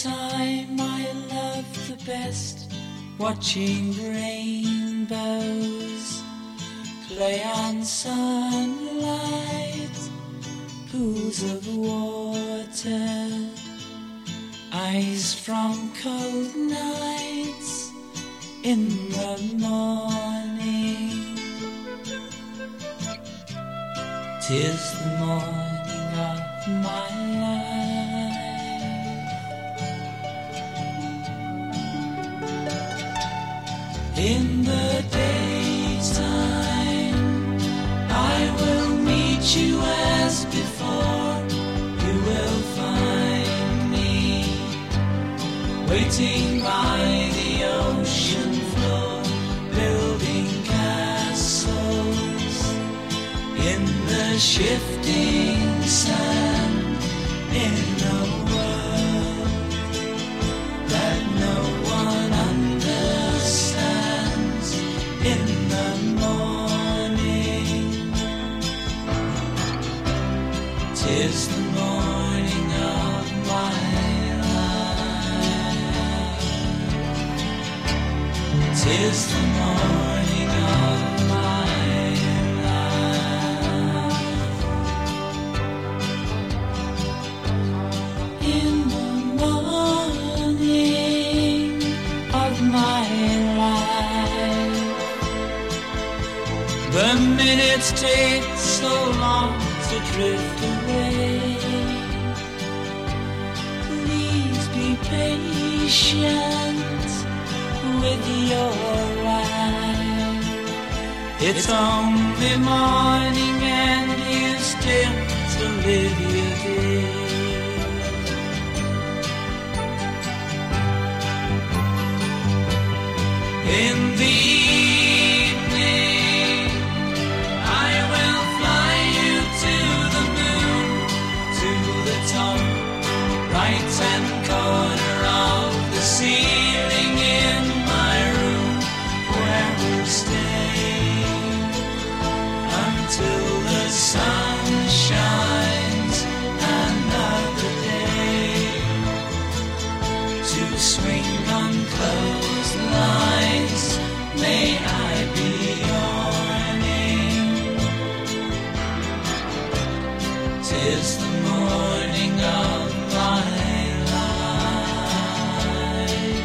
time I love the best, watching rainbows play on sunlight, pools of water, eyes from cold nights in the morning. 'Tis the morning of my life. In the daytime I will meet you as before. You will find me waiting by the ocean floor, building castles in the shifting sand, in a world that no one understands. In the morning, 'tis the morning of my life. 'Tis the morning of my life. In the morning of my life, the minutes take so long to drift away. Please be patient with your life. It's only morning and you still to live your day. In the evening, I will fly you to the moon, to the top, right hand corner of the ceiling in my room, where we'll stay until the sun shines another day, to swing on clotheslines. May I be your name. 'Tis the morning of my life.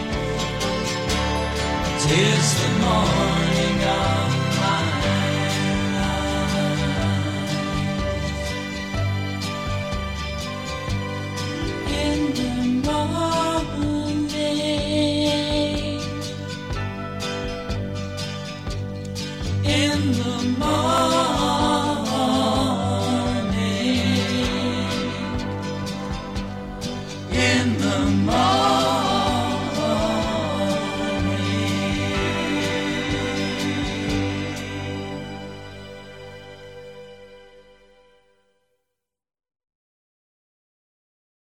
'Tis the morning of my life. In the morning, in the morning, in the morning.